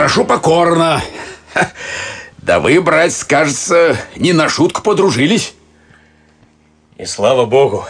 Прошу покорно. Да вы, братец, кажется, не на шутку подружились. И слава богу,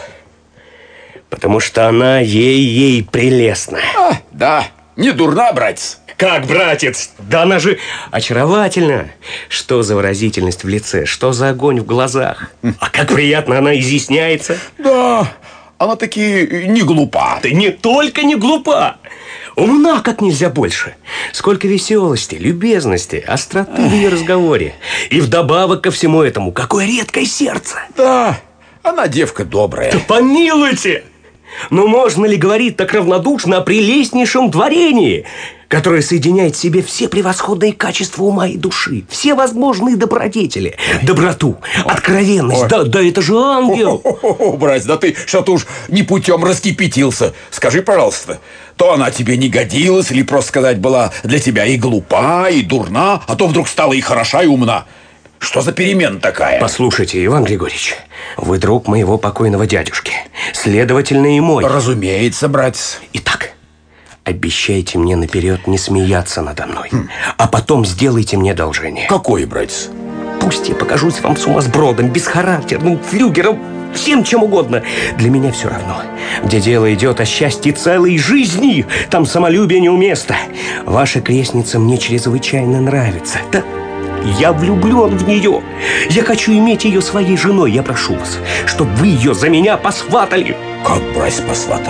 потому что она ей прелестна. Да, не дурна, братец. Как, братец? Да она же очаровательна. Что за выразительность в лице, что за огонь в глазах. А как приятно она изъясняется. Да, она таки не глупа. Да не только не глупа, умна как нельзя больше. Сколько веселости, любезности, остроты в ее разговоре. И вдобавок ко всему этому, какое редкое сердце. Да, она девка добрая. Да помилуйте! Но можно ли говорить так равнодушно о прелестнейшем творении, которое соединяет в себе все превосходные качества ума и души, все возможные добродетели, доброту, откровенность? Да это же ангел! Братец, да ты что-то уж не путем раскипятился. Скажи, пожалуйста, то она тебе не годилась, или, просто сказать, была для тебя и глупа, и дурна, а то вдруг стала и хороша, и умна. Что за перемена такая? Послушайте, Иван Григорьевич, вы друг моего покойного дядюшки, следовательно, и мой. Разумеется, братец. Итак, обещайте мне наперед не смеяться надо мной, а потом сделайте мне одолжение. Какое, братец? Пусть я покажусь вам сумасбродом, бесхарактерным, флюгером, всем чем угодно. Для меня все равно. Где дело идет о счастье целой жизни, там самолюбие неуместно. Ваша крестница мне чрезвычайно нравится. Да, я влюблен в нее. Я хочу иметь ее своей женой. Я прошу вас, чтобы вы ее за меня посватали. Как, братец, посватал?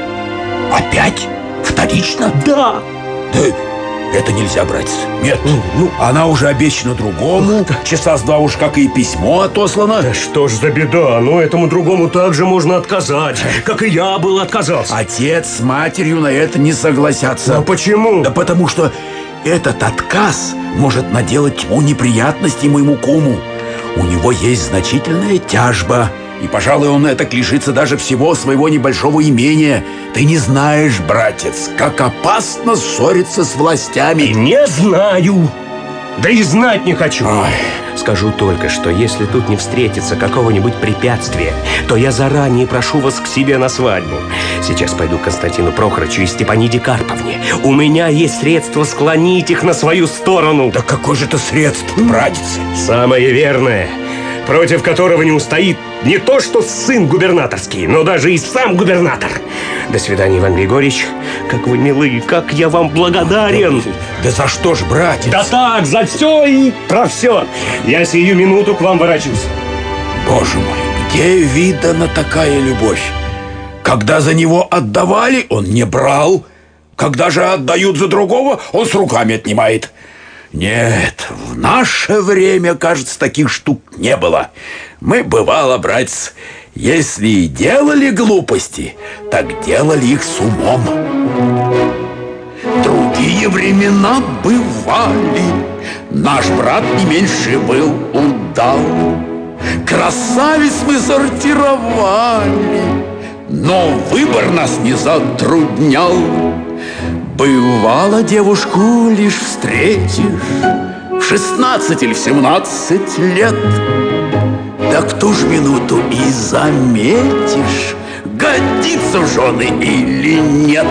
Опять? Вторично? Да. Да это нельзя, братец. Нет, она уже обещана другому. Часа с два уж как и письмо отослано. Да что ж за беда? Ну, этому другому также можно отказать, как и я был отказался. Отец с матерью на это не согласятся. А почему? Да потому что этот отказ может наделать тьму неприятностей моему куму. У него есть значительная тяжба, и, пожалуй, он этак лишится даже всего своего небольшого имения. Ты не знаешь, братец, как опасно ссориться с властями. Не знаю. Да и знать не хочу. Ой. Скажу только, что если тут не встретится какого-нибудь препятствия, то я заранее прошу вас к себе на свадьбу. Сейчас пойду к Константину Прохоровичу и Степаниде Карповне. У меня есть средства склонить их на свою сторону. Да какое же это средство, братец? Самое верное, против которого не устоит не то что сын губернаторский, но даже и сам губернатор. До свидания, Иван Григорьевич. Как вы милы, как я вам благодарен. Да за что ж, братец? Да так, за все и про все. Я сию минуту к вам ворочусь. Боже мой, где видана такая любовь? Когда за него отдавали, он не брал. Когда же отдают за другого, он с руками отнимает. Нет, в наше время, кажется, таких штук не было. Мы, бывало, братец, если и делали глупости, так делали их с умом. Другие времена бывали. Наш брат не меньше был удал. Красавиц мы сортировали, но выбор нас не затруднял. Бывало, девушку лишь встретишь в 16 или в 17 лет. Так в ту ж минуту и заметишь, годится в жены или нет.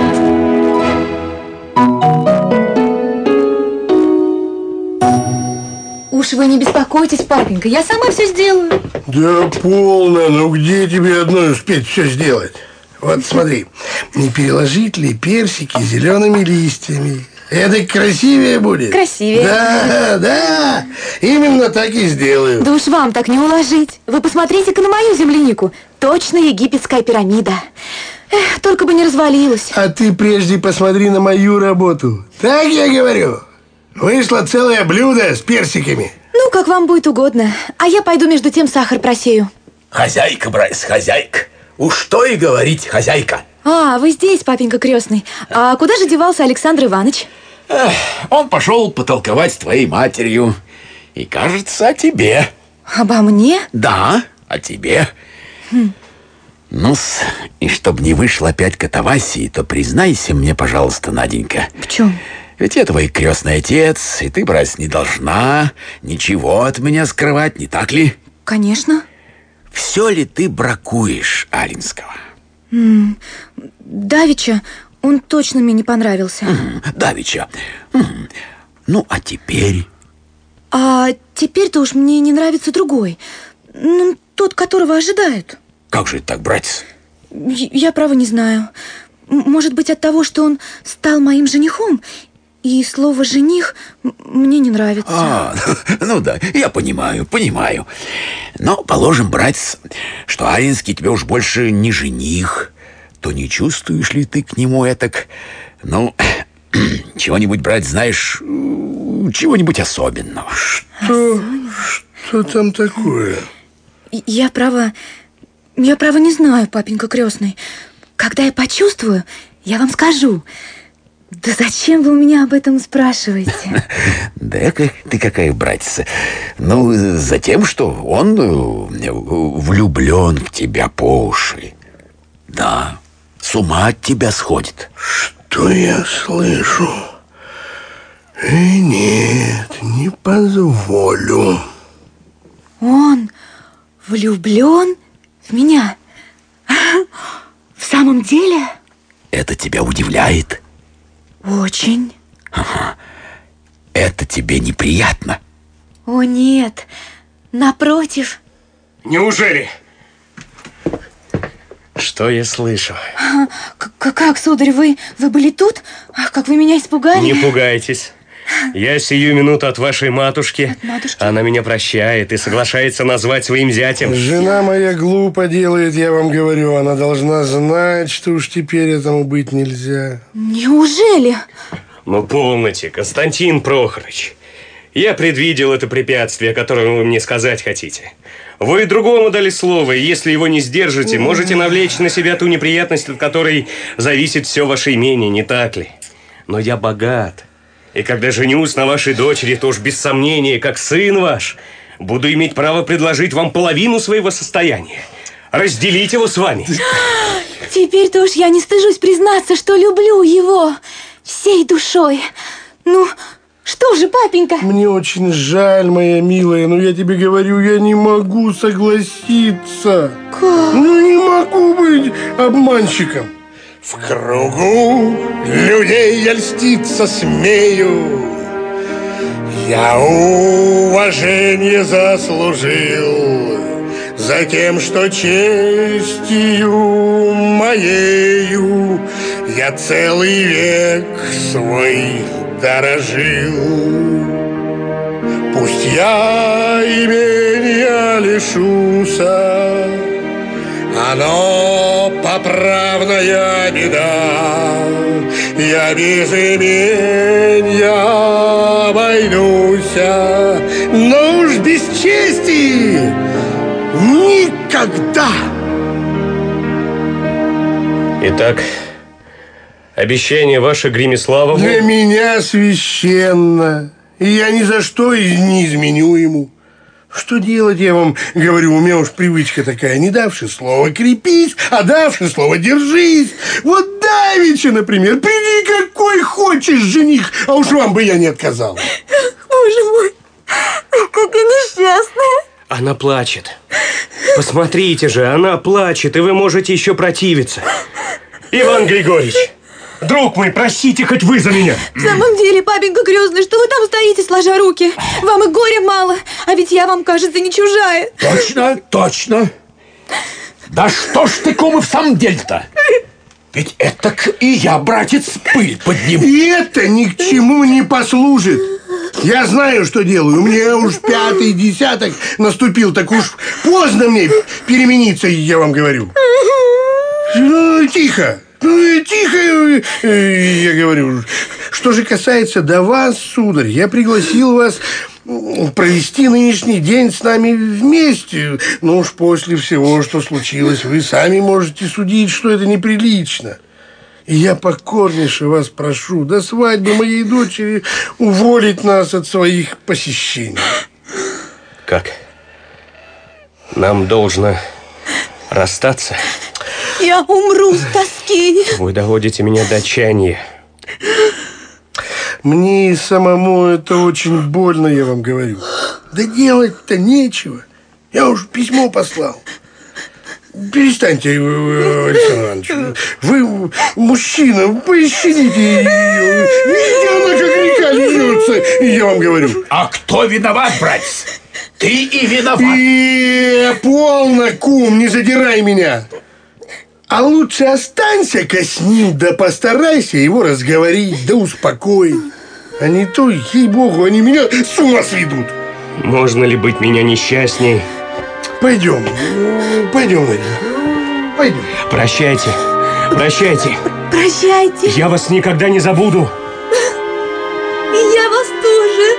Уж вы не беспокойтесь, папенька, я сама все сделаю. Да полно, ну где тебе одной успеть все сделать? Вот смотри, не переложить ли персики зелеными листьями? Это красивее будет. Красивее. Да, именно так и сделаю. Да уж вам так не уложить. Вы посмотрите-ка на мою землянику. Точно египетская пирамида. Эх, только бы не развалилась. А ты прежде посмотри на мою работу. Так я говорю. Вышло целое блюдо с персиками. Ну, как вам будет угодно. А я пойду между тем сахар просею. Хозяйка, братец, хозяйка. Уж что и говорить, хозяйка. А, вы здесь, папенька крестный. А куда же девался Александр Иванович? Он пошел потолковать с твоей матерью. И, кажется, о тебе. Обо мне? Да, о тебе. Ну-с, и чтоб не вышло опять катавасии, то признайся мне, пожалуйста, Наденька. В чем? Ведь я твой крестный отец, и ты, братец, не должна ничего от меня скрывать, не так ли? Конечно. Все ли ты бракуешь Алинского? Давеча он точно мне не понравился. Давеча. Ну, а теперь? А теперь-то уж мне не нравится другой. Ну, тот, которого ожидают. Как же это так, братец? Я, право, не знаю. Может быть, от того, что он стал моим женихом, и слово «жених» мне не нравится. Ну да, я понимаю. Но положим, братец, что Аринский тебе уж больше не жених, то не чувствуешь ли ты к нему этак, ну, чего-нибудь, брать, знаешь, чего-нибудь особенного? Что там такое? Я, право, не знаю, папенька крестный. Когда я почувствую, я вам скажу. Да зачем вы у меня об этом спрашиваете? Да ты какая, братец? Ну, за тем, что он влюблен в тебя по уши. Да, с ума от тебя сходит. Что я слышу? Нет, не позволю. Он влюблен в меня? В самом деле? Это тебя удивляет? Очень. Ага. Это тебе неприятно? О, нет. Напротив. Неужели? Что я слышу? Как, сударь, вы были тут? Ах, как вы меня испугали. Не пугайтесь. Я сию минуту от вашей матушки. От матушки? Она меня прощает и соглашается назвать своим зятем. Жена моя глупо делает, я вам говорю. Она должна знать, что уж теперь этому быть нельзя. Неужели? Ну, помните, Константин Прохорович, я предвидел это препятствие, которое вы мне сказать хотите. Вы другому дали слово, и если его не сдержите, можете навлечь на себя ту неприятность, от которой зависит все ваше имение, не так ли? Но я богат. И когда женюсь на вашей дочери, то уж без сомнения, как сын ваш, буду иметь право предложить вам половину своего состояния. Разделить его с вами. Теперь-то уж я не стыжусь признаться, что люблю его всей душой. Ну, что же, папенька? Мне очень жаль, моя милая, но я тебе говорю, я не могу согласиться. Как? Ну, не могу быть обманщиком. В кругу людей я льститься смею. Я уважение заслужил за тем, что честью моею я целый век свой дорожил. Пусть я имения лишуся, оно поправная беда. Я без имения обойдуся, но уж без чести никогда. Итак, обещание ваше, Гремиславову? Для меня священно, и я ни за что не изменю ему. Что делать, я вам говорю, у меня уж привычка такая. Не давши слова крепись, а давши слово держись. Вот давеча, например, приди какой хочешь жених, а уж вам бы я не отказал. Боже мой, какая несчастная. Она плачет. Посмотрите же, она плачет, и вы можете еще противиться. Иван Григорьевич, друг мой, простите хоть вы за меня. В самом деле, папенька крестный, что вы там стоите, сложа руки? Вам и горя мало, а ведь я вам, кажется, не чужая. Точно. Да что ж ты, кумы, в самом деле-то? Ведь это и я, братец, пыль подниму. И это ни к чему не послужит. Я знаю, что делаю. Мне уж 5-й десяток наступил, так уж поздно мне перемениться, я вам говорю. Ну, тихо. Тихо, я говорю. Что же касается до вас, сударь, я пригласил вас провести нынешний день с нами вместе. Но уж после всего, что случилось, вы сами можете судить, что это неприлично. И я покорнейше вас прошу до свадьбы моей дочери уволить нас от своих посещений. Как? Нам должно расстаться? Я умру с тоски. Вы доводите меня до отчаяния. Мне и самому это очень больно, я вам говорю. Да делать-то нечего. Я уж письмо послал. перестаньте, Александр Иванович. Вы мужчина, пощадите ее. Видите, она как река льется, и я вам говорю. А кто виноват, братец? Ты и виноват. Полно, кум, не задирай меня. А лучше останься-ка с ним, да постарайся его разговорить, да успокоить. А не то, ей-богу, они меня с ума сведут. Можно ли быть меня несчастней? Пойдем, Надя, пойдем. Прощайте, прощайте. Прощайте. Я вас никогда не забуду. И я вас тоже.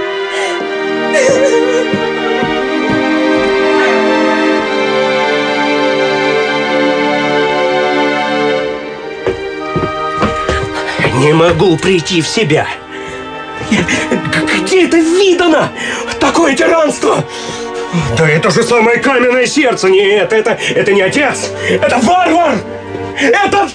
Не могу прийти в себя. Где это видано? Такое тиранство! Да это же самое каменное сердце! Нет, это не отец! Это варвар! Это...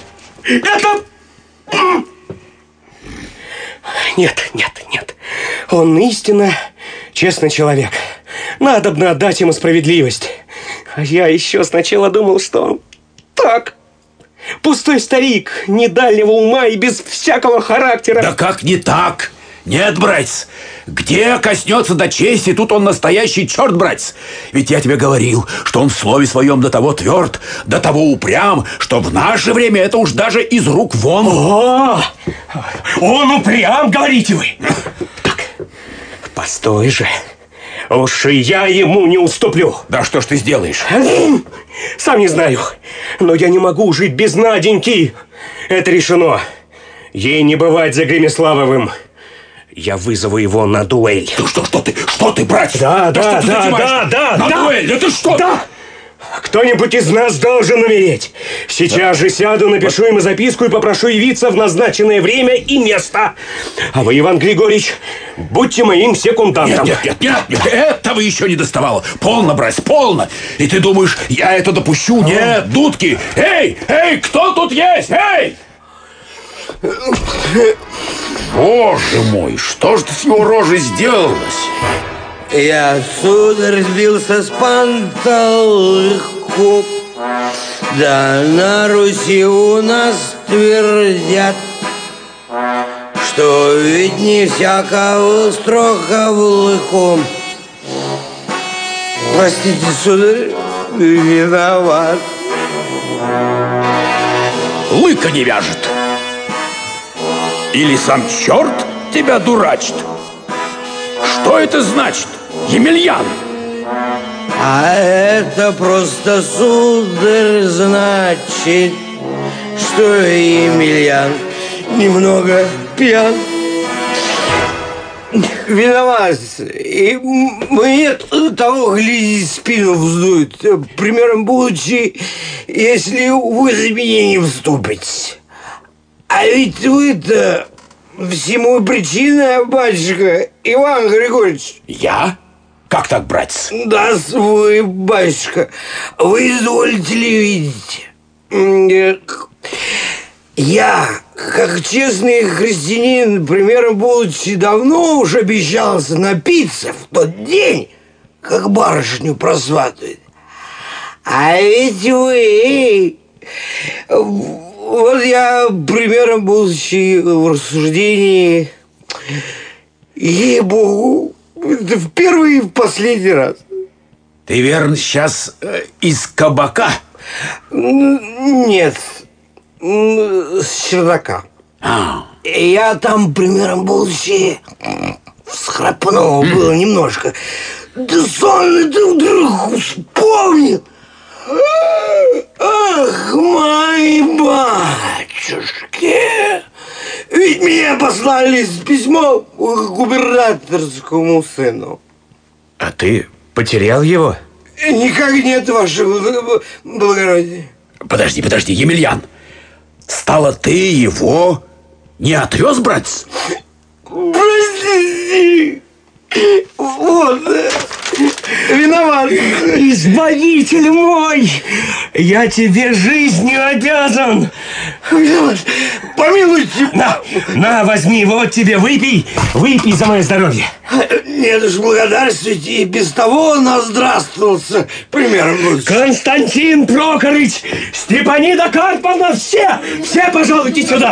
Нет. Он истинно честный человек. Надобно отдать ему справедливость. А я еще сначала думал, что он так... Пустой старик, ни дальнего ума и без всякого характера. Да как не так? Нет, братец. Где коснется до чести, тут он настоящий черт, братец. Ведь я тебе говорил, что он в слове своем до того тверд, до того упрям, что в наше время это уж даже из рук вон. О, он упрям, говорите вы. Так, постой же. Уж и я ему не уступлю. Да что ж ты сделаешь? Сам не знаю, но я не могу жить без Наденьки. Это решено. Ей не бывать за Гремиславовым. Я вызову его на дуэль. Что ты, братец? Да. На дуэль? Да ты что? Да. Кто-нибудь из нас должен умереть. Сейчас же сяду, напишу ему записку и попрошу явиться в назначенное время и место. А вы, Иван Григорьевич, будьте моим секундантом. Нет, этого еще не доставало. Полно, братец, полно. И ты думаешь, я это допущу? Нет, дудки. Эй, кто тут есть? Эй! Боже мой, что ж ты с его рожей сделалось? Я, сударь, сбился с панталыку. Да на Руси у нас твердят, что ведь не всякого строка в лыку. Простите, сударь, виноват. Лыка не вяжет. Или сам черт тебя дурачит? Что это значит, Емельян? А это просто, сударь, значит, что Емельян немного пьян. Виноват. И мне того, гляди, спину вздует. Примером будучи, если вы за меня не вступите. А ведь вы-то всему причина, батюшка, Иван Григорьевич. Я? Как так, братец? Да, вы, батюшка. Вы изволите ли видеть? Я, как честный христианин, примером будучи, давно уж обещался напиться в тот день, как барышню просватывает. А ведь вы... Вот я, примером будучи в рассуждении, ей-богу, это в первый и в последний раз. Ты, верно, сейчас из кабака? Нет, с чердака. Я там, примером будучи, всхрапнул было немножко. Да сон ты вдруг вспомнил. Ах, мои батюшки! Ведь меня послали с письмом к губернаторскому сыну. А ты потерял его? Никак нет, ваше благородие. Подожди, Емельян. Стало, ты его не отвез, братец? Прости. Вот, виноват. Избавитель мой, я тебе жизнью обязан. Виноват. Помилуйте. На, возьми, вот тебе, выпей за мое здоровье. Нет уж, благодарствуйте, и без того он наздравствовался примером лучше. Константин Прохорыч, Степанида Карповна, все пожалуйте сюда.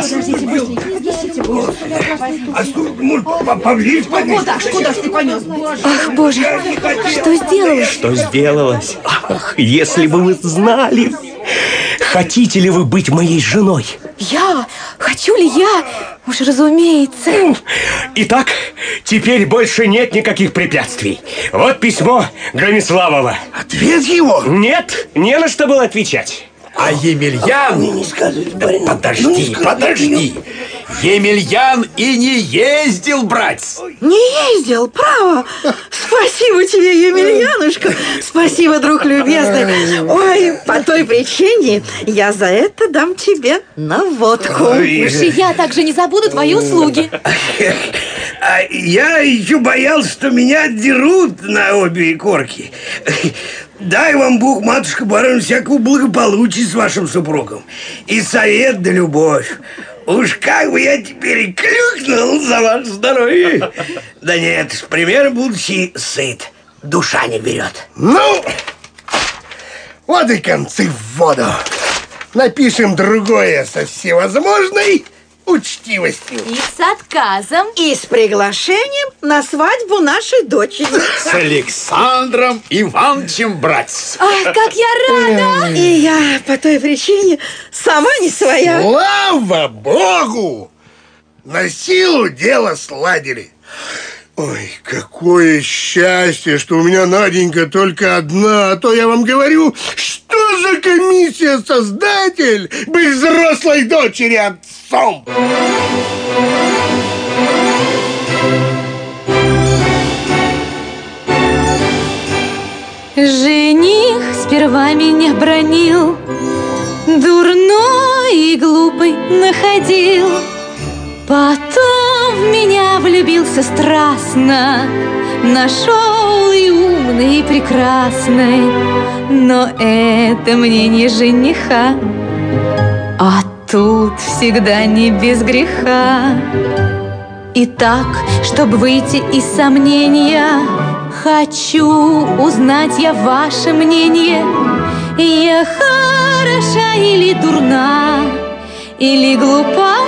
А что, может, поближе? Куда ж ты понес? Ах, Боже, что сделалось? Что сделалось? Ах, если бы вы знали. Хотите ли вы быть моей женой? Я? Хочу ли я? Уж разумеется. Итак, теперь больше нет никаких препятствий. Вот письмо Громиславова. Ответ его? Нет, не на что было отвечать. А Емельян... Не скажите, барин. Подожди. Емельян и не ездил, братец. Не ездил, право. Спасибо тебе, Емельянушка. Спасибо, друг любезный. Ой, по той причине я за это дам тебе на водку. Уж и я также не забуду твои услуги. А я еще боялся, что меня отдерут на обе корки. Дай вам Бог, матушка барон, всякого благополучия с вашим супругом. И совет да любовь. Уж как бы я теперь клюкнул за ваше здоровье. Да нет, с примером будучи сыт, душа не берет. Ну, вот и концы в воду. Напишем другое со всевозможной учтивостью. И с отказом. И с приглашением на свадьбу нашей дочери. С Александром Ивановичем, братец. Ах, как я рада! И я по той причине сама не своя. Слава Богу! На силу дело сладили. Ой, какое счастье, что у меня, Наденька, только одна. А то я вам говорю, что за комиссия-создатель быть взрослой дочери отцом. Жених сперва меня бранил, дурной и глупый находил. Потом в меня влюбился страстно, нашел и умный, и прекрасный. Но это мне не жениха, а тут всегда не без греха. Итак, чтобы выйти из сомнения, хочу узнать я ваше мнение. Я хороша или дурна, или глупа,